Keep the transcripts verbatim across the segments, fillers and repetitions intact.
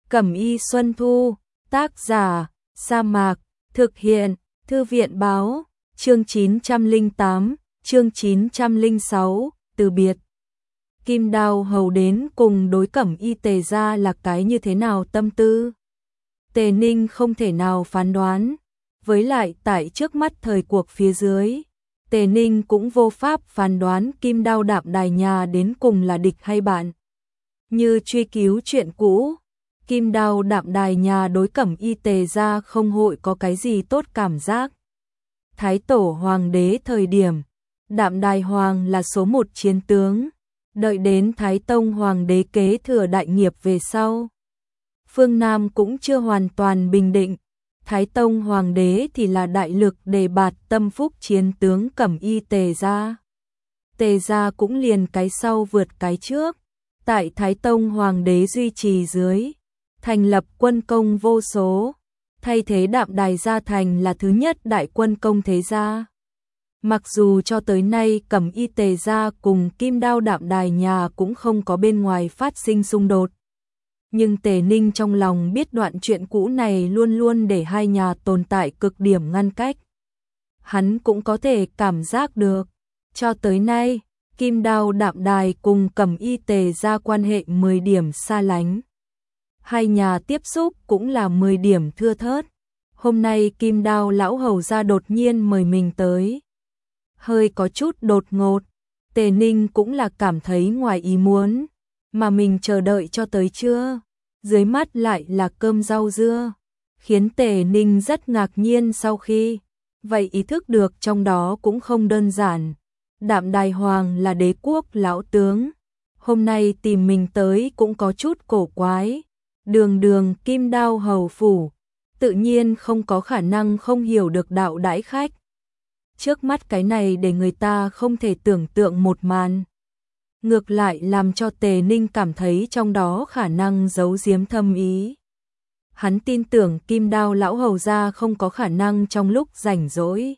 Cẩm y Xuân Thu, tác giả, Sa Mạc, thực hiện, Thư viện báo, chương chín trăm lẻ tám, chương chín trăm lẻ sáu, từ biệt. Kim Đao Hầu đến cùng đối Cẩm y Tề gia là cái như thế nào tâm tư? Tề Ninh không thể nào phán đoán, với lại tại trước mắt thời cuộc phía dưới, Tề Ninh cũng vô pháp phán đoán Kim Đao Đạm Đài nhà đến cùng là địch hay bạn. Như truy cứu chuyện cũ, Kim Đao Đạm Đài nhà đối Cẩm y Tề gia không hội có cái gì tốt cảm giác. Thái tổ hoàng đế thời điểm, Đạm Đài hoàng là số một chiến tướng, đợi đến Thái tông hoàng đế kế thừa đại nghiệp về sau. Phương Nam cũng chưa hoàn toàn bình định, Thái tông hoàng đế thì là đại lực đề bạt tâm phúc chiến tướng Cẩm y Tề gia. Tề gia cũng liền cái sau vượt cái trước, tại Thái tông hoàng đế duy trì dưới, thành lập quân công vô số, thay thế Đạm Đài gia thành là thứ nhất đại quân công thế gia. Mặc dù cho tới nay Cẩm y Tề gia cùng Kim Đao Đạm Đài nhà cũng không có bên ngoài phát sinh xung đột, nhưng Tề Ninh trong lòng biết đoạn chuyện cũ này luôn luôn để hai nhà tồn tại cực điểm ngăn cách. Hắn cũng có thể cảm giác được, cho tới nay, Kim Đao Đạm Đài cùng Cẩm y Tề gia quan hệ mười điểm xa lánh. Hai nhà tiếp xúc cũng là mười điểm thưa thớt. Hôm nay Kim Đao lão hầu gia đột nhiên mời mình tới, hơi có chút đột ngột, Tề Ninh cũng là cảm thấy ngoài ý muốn, mà mình chờ đợi cho tới trưa, dưới mắt lại là cơm rau dưa, khiến Tề Ninh rất ngạc nhiên. Sau khi vậy ý thức được trong đó cũng không đơn giản, Đạm Đài hoàng là đế quốc lão tướng, hôm nay tìm mình tới cũng có chút cổ quái. Đường đường Kim Đao hầu phủ, tự nhiên không có khả năng không hiểu được đạo đãi khách. Trước mắt cái này để người ta không thể tưởng tượng một màn, ngược lại làm cho Tề Ninh cảm thấy trong đó khả năng giấu giếm thâm ý. Hắn tin tưởng Kim Đao lão hầu gia không có khả năng trong lúc rảnh rỗi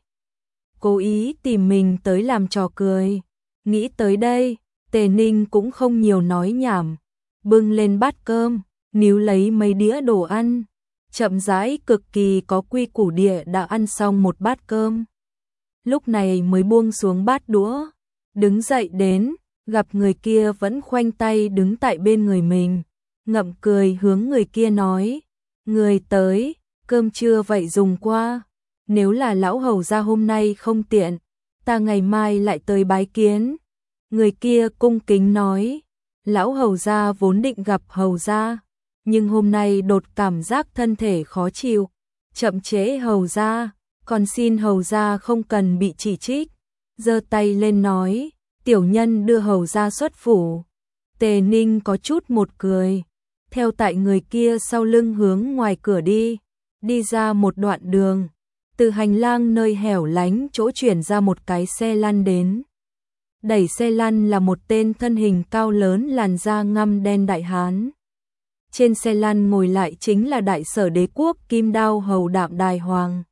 cố ý tìm mình tới làm trò cười. Nghĩ tới đây, Tề Ninh cũng không nhiều nói nhảm, bưng lên bát cơm, níu lấy mấy đĩa đồ ăn, chậm rãi cực kỳ có quy củ địa đã ăn xong một bát cơm. Lúc này mới buông xuống bát đũa, đứng dậy đến, gặp người kia vẫn khoanh tay đứng tại bên người mình, ngậm cười hướng người kia nói, người tới, cơm trưa vậy dùng qua, nếu là lão hầu gia hôm nay không tiện, ta ngày mai lại tới bái kiến. Người kia cung kính nói, lão hầu gia vốn định gặp hầu gia, nhưng hôm nay đột cảm giác thân thể khó chịu, chậm trễ hầu gia, còn xin hầu gia không cần bị chỉ trích. Giơ tay lên nói, tiểu nhân đưa hầu gia xuất phủ. Tề Ninh có chút một cười, theo tại người kia sau lưng hướng ngoài cửa đi, đi ra một đoạn đường, từ hành lang nơi hẻo lánh chỗ chuyển ra một cái xe lăn đến. Đẩy xe lăn là một tên thân hình cao lớn làn da ngăm đen đại hán. Trên xe lăn ngồi lại chính là đại sở đế quốc Kim Đao hầu Đạm Đài hoàng.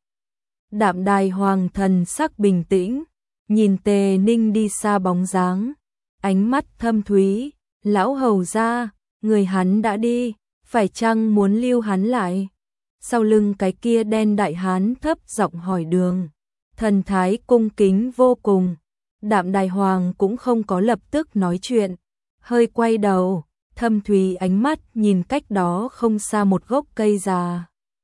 Đạm Đài hoàng thần sắc bình tĩnh, nhìn Tề Ninh đi xa bóng dáng, ánh mắt thâm thúy, lão hầu gia, người hắn đã đi, phải chăng muốn lưu hắn lại? Sau lưng cái kia đen đại hán thấp giọng hỏi đường, thần thái cung kính vô cùng. Đạm Đài hoàng cũng không có lập tức nói chuyện, hơi quay đầu, thâm thúy ánh mắt nhìn cách đó không xa một gốc cây già.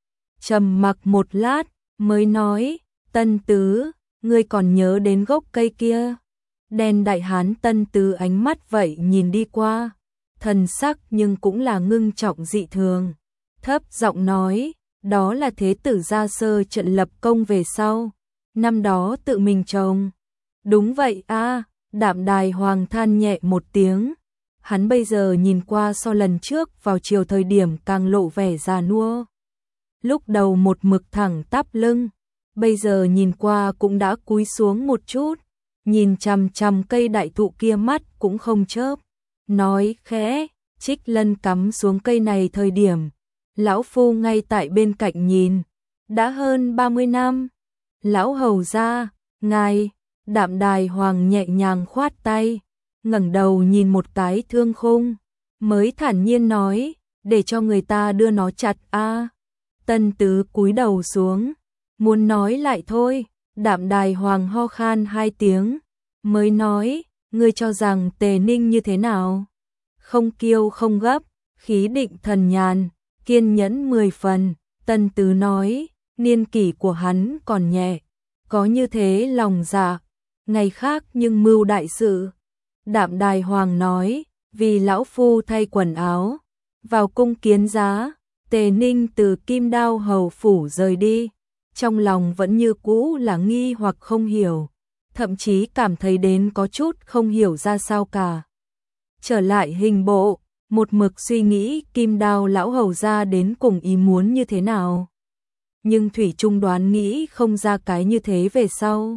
Trầm mặc một lát, mới nói, Tân Tứ, ngươi còn nhớ đến gốc cây kia? Đen đại hán Tân Tứ ánh mắt vậy nhìn đi qua, thần sắc nhưng cũng là ngưng trọng dị thường, thấp giọng nói, đó là thế tử gia sơ trận lập công về sau, năm đó tự mình trồng. Đúng vậy a, Đạm Đài hoàng than nhẹ một tiếng, hắn bây giờ nhìn qua so lần trước vào chiều thời điểm càng lộ vẻ già nua. Lúc đầu một mực thẳng tắp lưng, bây giờ nhìn qua cũng đã cúi xuống một chút, nhìn chằm chằm cây đại thụ kia mắt cũng không chớp, nói khẽ, Trích Lân cắm xuống cây này thời điểm, lão phu ngay tại bên cạnh nhìn, đã hơn ba mươi năm. Lão hầu gia, ngài, Đạm Đài hoàng nhẹ nhàng khoát tay, ngẩng đầu nhìn một cái thương khung, mới thản nhiên nói, để cho người ta đưa nó chặt a. À. Tân Tứ cúi đầu xuống, muốn nói lại thôi, Đạm Đài Hoàng ho khan hai tiếng, mới nói, ngươi cho rằng Tề Ninh như thế nào? Không kiêu không gấp, khí định thần nhàn, kiên nhẫn mười phần. Tân Tứ nói, niên kỷ của hắn còn nhẹ, có như thế lòng dạ, ngày khác nhưng mưu đại sự. Đạm Đài Hoàng nói, vì lão phu thay quần áo, vào cung kiến giá. Tề Ninh từ Kim Đao hầu phủ rời đi, trong lòng vẫn như cũ là nghi hoặc không hiểu, thậm chí cảm thấy đến có chút không hiểu ra sao cả. Trở lại hình bộ, một mực suy nghĩ Kim Đao lão hầu ra đến cùng ý muốn như thế nào. Nhưng thủy chung đoán nghĩ không ra cái như thế về sau.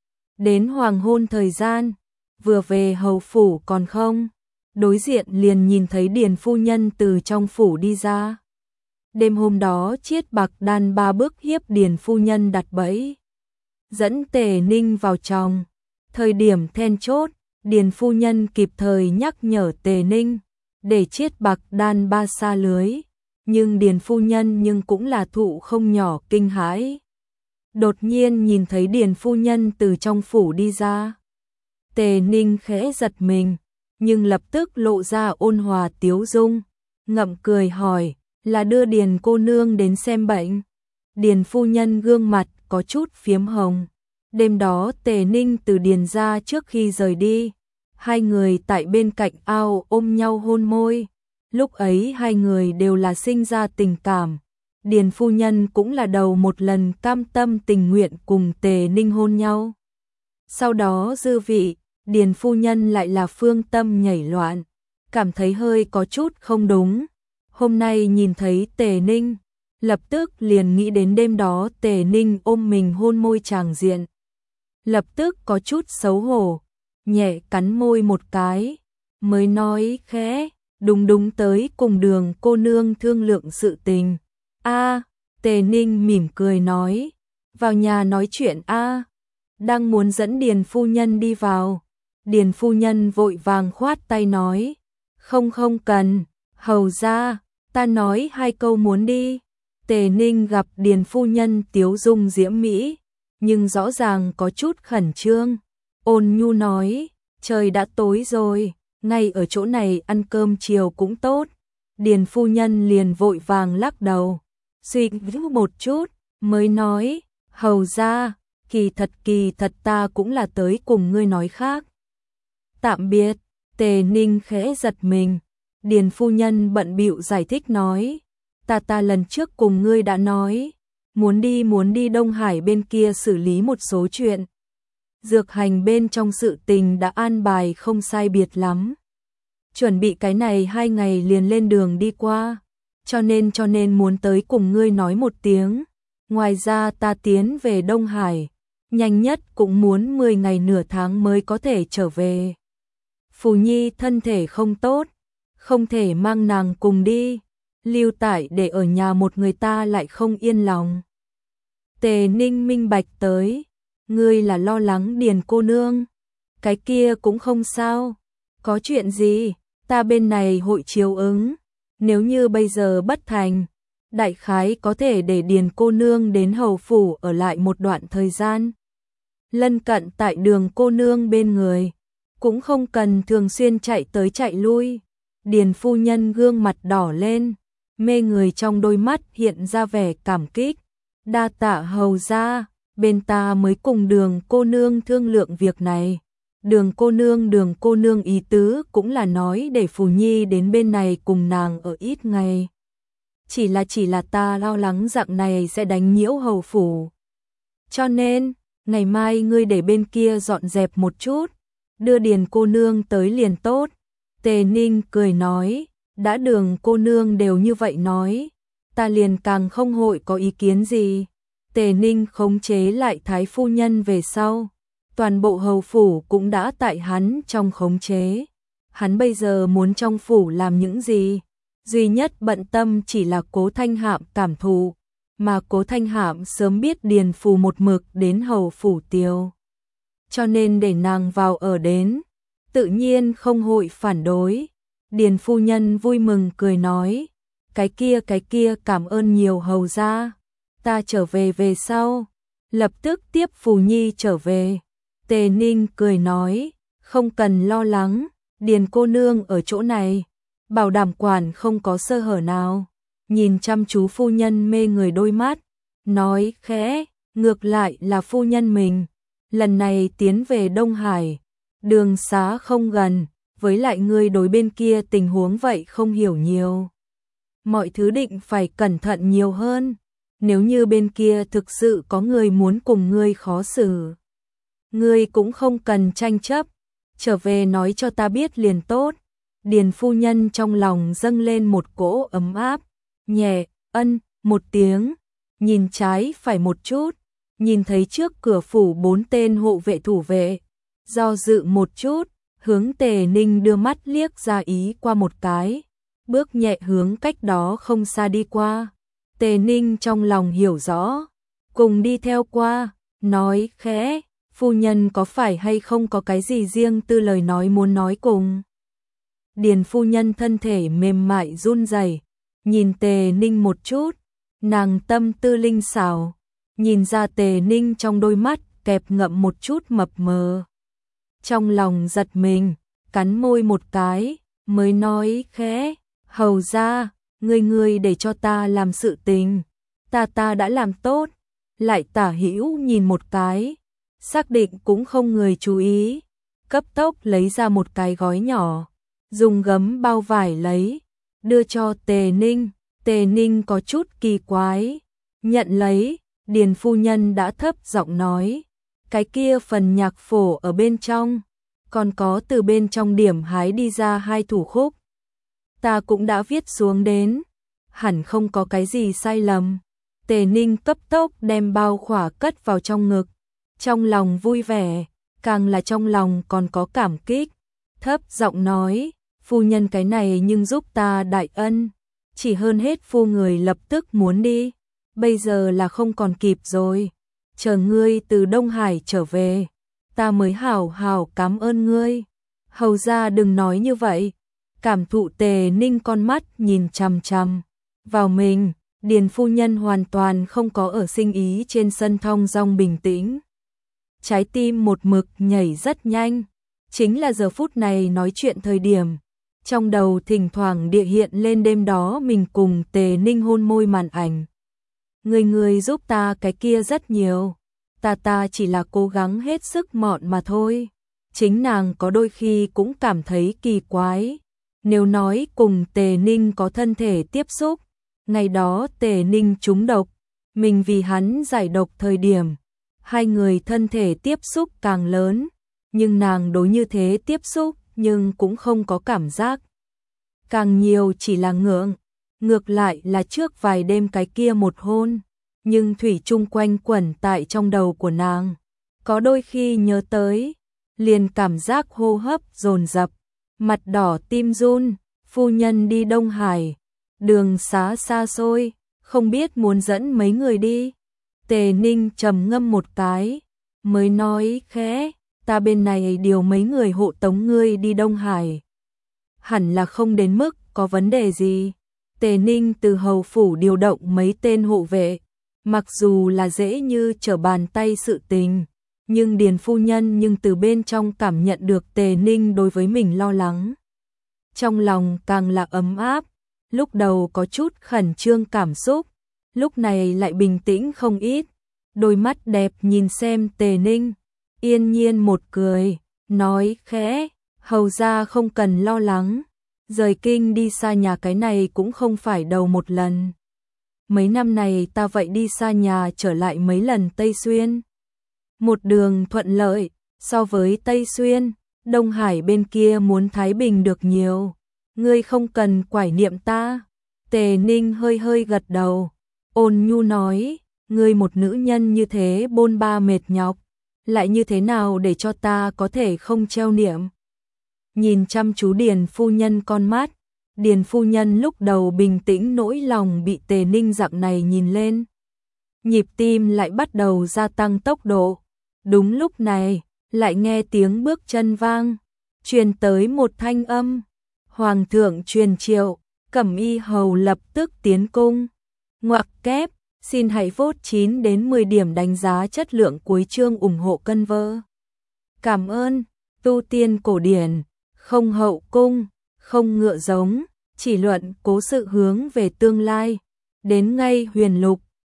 Đến hoàng hôn thời gian, vừa về hầu phủ còn không, đối diện liền nhìn thấy Điền phu nhân từ trong phủ đi ra. Đêm hôm đó Chiết Bạc Đan ba bước hiếp Điền phu nhân đặt bẫy, dẫn Tề Ninh vào trong. Thời điểm then chốt, Điền phu nhân kịp thời nhắc nhở Tề Ninh để Chiết Bạc Đan ba xa lưới, nhưng Điền phu nhân nhưng cũng là thụ không nhỏ kinh hãi. Đột nhiên nhìn thấy Điền phu nhân từ trong phủ đi ra, Tề Ninh khẽ giật mình, nhưng lập tức lộ ra ôn hòa tiếu dung, ngậm cười hỏi, là đưa Điền cô nương đến xem bệnh? Điền phu nhân gương mặt có chút phiếm hồng. Đêm đó Tề Ninh từ Điền ra trước khi rời đi, hai người tại bên cạnh ao ôm nhau hôn môi. Lúc ấy hai người đều là sinh ra tình cảm. Điền phu nhân cũng là đầu một lần cam tâm tình nguyện cùng Tề Ninh hôn nhau. Sau đó dư vị, Điền phu nhân lại là phương tâm nhảy loạn, cảm thấy hơi có chút không đúng. Hôm nay nhìn thấy Tề Ninh, lập tức liền nghĩ đến đêm đó Tề Ninh ôm mình hôn môi tràng diện. Lập tức có chút xấu hổ, nhẹ cắn môi một cái, mới nói khẽ, đúng đúng tới cùng Đường cô nương thương lượng sự tình. A, Tề Ninh mỉm cười nói, vào nhà nói chuyện a. Đang muốn dẫn Điền phu nhân đi vào, Điền phu nhân vội vàng khoát tay nói, không không cần, hầu ra, ta nói hai câu muốn đi. Tề Ninh gặp Điền phu nhân tiếu dung diễm mỹ, nhưng rõ ràng có chút khẩn trương, ôn nhu nói, trời đã tối rồi, ngay ở chỗ này ăn cơm chiều cũng tốt. Điền phu nhân liền vội vàng lắc đầu, suy nghĩ một chút, mới nói, hầu ra, kỳ thật kỳ thật ta cũng là tới cùng ngươi nói khác. Tạm biệt. Tề Ninh khẽ giật mình, Điền phu nhân bận bịu giải thích nói, ta ta lần trước cùng ngươi đã nói, muốn đi muốn đi Đông Hải bên kia xử lý một số chuyện. Dược hành bên trong sự tình đã an bài không sai biệt lắm. Chuẩn bị cái này hai ngày liền lên đường đi qua, cho nên cho nên muốn tới cùng ngươi nói một tiếng. Ngoài ra ta tiến về Đông Hải, nhanh nhất cũng muốn mười ngày nửa tháng mới có thể trở về. Phù Nhi thân thể không tốt, không thể mang nàng cùng đi, lưu tại để ở nhà một người ta lại không yên lòng. Tề Ninh minh bạch tới, ngươi là lo lắng Điền cô nương, cái kia cũng không sao, có chuyện gì, ta bên này hội chiếu ứng, nếu như bây giờ bất thành, đại khái có thể để Điền cô nương đến hầu phủ ở lại một đoạn thời gian. Lân cận tại Đường cô nương bên người, cũng không cần thường xuyên chạy tới chạy lui. Điền phu nhân gương mặt đỏ lên, mê người trong đôi mắt hiện ra vẻ cảm kích. Đa tạ hầu ra, bên ta mới cùng Đường cô nương thương lượng việc này. Đường cô nương đường cô nương ý tứ cũng là nói để Phù Nhi đến bên này cùng nàng ở ít ngày. Chỉ là chỉ là ta lo lắng dạng này sẽ đánh nhiễu hầu phủ. Cho nên, ngày mai ngươi để bên kia dọn dẹp một chút, đưa Điền cô nương tới liền tốt. Tề Ninh cười nói, đã Đường cô nương đều như vậy nói, ta liền càng không hội có ý kiến gì. Tề Ninh khống chế lại thái phu nhân về sau, toàn bộ hầu phủ cũng đã tại hắn trong khống chế. Hắn bây giờ muốn trong phủ làm những gì? Duy nhất bận tâm chỉ là Cố Thanh Hạm cảm thụ, mà Cố Thanh Hạm sớm biết Điền Phù một mực đến hầu phủ tiêu, cho nên để nàng vào ở đến, tự nhiên không hội phản đối. Điền phu nhân vui mừng cười nói, cái kia cái kia cảm ơn nhiều hầu gia, ta trở về về sau, lập tức tiếp Phù Nhi trở về. Tề Ninh cười nói, không cần lo lắng, Điền cô nương ở chỗ này, bảo đảm quản không có sơ hở nào. Nhìn chăm chú phu nhân mê người đôi mắt, nói khẽ, ngược lại là phu nhân mình, lần này tiến về Đông Hải, đường xá không gần, với lại ngươi đối bên kia tình huống vậy không hiểu nhiều. Mọi thứ định phải cẩn thận nhiều hơn, nếu như bên kia thực sự có người muốn cùng ngươi khó xử. Ngươi cũng không cần tranh chấp, trở về nói cho ta biết liền tốt. Điền phu nhân trong lòng dâng lên một cỗ ấm áp, nhẹ, ân, một tiếng, nhìn trái phải một chút, nhìn thấy trước cửa phủ bốn tên hộ vệ thủ vệ, do dự một chút, hướng Tề Ninh đưa mắt liếc ra ý qua một cái, bước nhẹ hướng cách đó không xa đi qua. Tề Ninh trong lòng hiểu rõ, cùng đi theo qua, nói khẽ, phu nhân có phải hay không có cái gì riêng tư lời nói muốn nói cùng. Điền phu nhân thân thể mềm mại run rẩy, nhìn Tề Ninh một chút, nàng tâm tư linh xảo, nhìn ra Tề Ninh trong đôi mắt kẹp ngậm một chút mập mờ. Trong lòng giật mình, cắn môi một cái, mới nói khẽ, hầu gia, ngươi ngươi để cho ta làm sự tình, ta ta đã làm tốt. Lại tả hữu nhìn một cái, xác định cũng không người chú ý, cấp tốc lấy ra một cái gói nhỏ, dùng gấm bao vải lấy, đưa cho Tề Ninh. Tề Ninh có chút kỳ quái, nhận lấy, Điền phu nhân đã thấp giọng nói, cái kia phần nhạc phổ ở bên trong, còn có từ bên trong điểm hái đi ra hai thủ khúc. Ta cũng đã viết xuống đến, hẳn không có cái gì sai lầm. Tề Ninh cấp tốc đem bao khỏa cất vào trong ngực, trong lòng vui vẻ, càng là trong lòng còn có cảm kích, thấp giọng nói, phu nhân cái này nhưng giúp ta đại ân, chỉ hơn hết phu người lập tức muốn đi, bây giờ là không còn kịp rồi, chờ ngươi từ Đông Hải trở về, ta mới hảo hảo cảm ơn ngươi. Hầu gia đừng nói như vậy, cảm thụ Tề Ninh con mắt nhìn chằm chằm vào mình. Điền phu nhân hoàn toàn không có ở sinh ý trên sân thong dong bình tĩnh. Trái tim một mực nhảy rất nhanh, chính là giờ phút này nói chuyện thời điểm, trong đầu thỉnh thoảng địa hiện lên đêm đó mình cùng Tề Ninh hôn môi màn ảnh. Người người giúp ta cái kia rất nhiều, ta ta chỉ là cố gắng hết sức mọn mà thôi. Chính nàng có đôi khi cũng cảm thấy kỳ quái, nếu nói cùng Tề Ninh có thân thể tiếp xúc, ngày đó Tề Ninh trúng độc, mình vì hắn giải độc thời điểm, hai người thân thể tiếp xúc càng lớn, nhưng nàng đối như thế tiếp xúc nhưng cũng không có cảm giác. Càng nhiều chỉ là ngượng, ngược lại là trước vài đêm cái kia một hôn, nhưng thủy chung quanh quẩn tại trong đầu của nàng. Có đôi khi nhớ tới, liền cảm giác hô hấp dồn dập, mặt đỏ tim run, phu nhân đi Đông Hải. Đường xá xa xôi, không biết muốn dẫn mấy người đi. Tề Ninh trầm ngâm một cái, mới nói khẽ, ta bên này điều mấy người hộ tống ngươi đi Đông Hải. Hẳn là không đến mức có vấn đề gì. Tề Ninh từ hầu phủ điều động mấy tên hộ vệ, mặc dù là dễ như trở bàn tay sự tình, nhưng Điền phu nhân nhưng từ bên trong cảm nhận được Tề Ninh đối với mình lo lắng. Trong lòng càng là ấm áp. Lúc đầu có chút khẩn trương cảm xúc, lúc này lại bình tĩnh không ít, đôi mắt đẹp nhìn xem Tề Ninh, yên nhiên một cười, nói khẽ, hầu gia không cần lo lắng, rời kinh đi xa nhà cái này cũng không phải đầu một lần. Mấy năm này ta vậy đi xa nhà trở lại mấy lần Tây Xuyên. Một đường thuận lợi, so với Tây Xuyên, Đông Hải bên kia muốn thái bình được nhiều. Ngươi không cần quải niệm ta. Tề Ninh hơi hơi gật đầu, ôn nhu nói, ngươi một nữ nhân như thế bôn ba mệt nhọc, lại như thế nào để cho ta có thể không treo niệm. Nhìn chăm chú Điền phu nhân con mắt, Điền phu nhân lúc đầu bình tĩnh nỗi lòng bị Tề Ninh dạng này nhìn lên. Nhịp tim lại bắt đầu gia tăng tốc độ. Đúng lúc này, lại nghe tiếng bước chân vang, truyền tới một thanh âm. Hoàng thượng truyền triệu, Cẩm Y hầu lập tức tiến cung. Ngoặc kép, xin hãy vote chín đến mười điểm đánh giá chất lượng cuối chương ủng hộ cân vơ. Cảm ơn. Tu tiên cổ điển, không hậu cung, không ngựa giống, chỉ luận cố sự hướng về tương lai. Đến ngay huyền lục,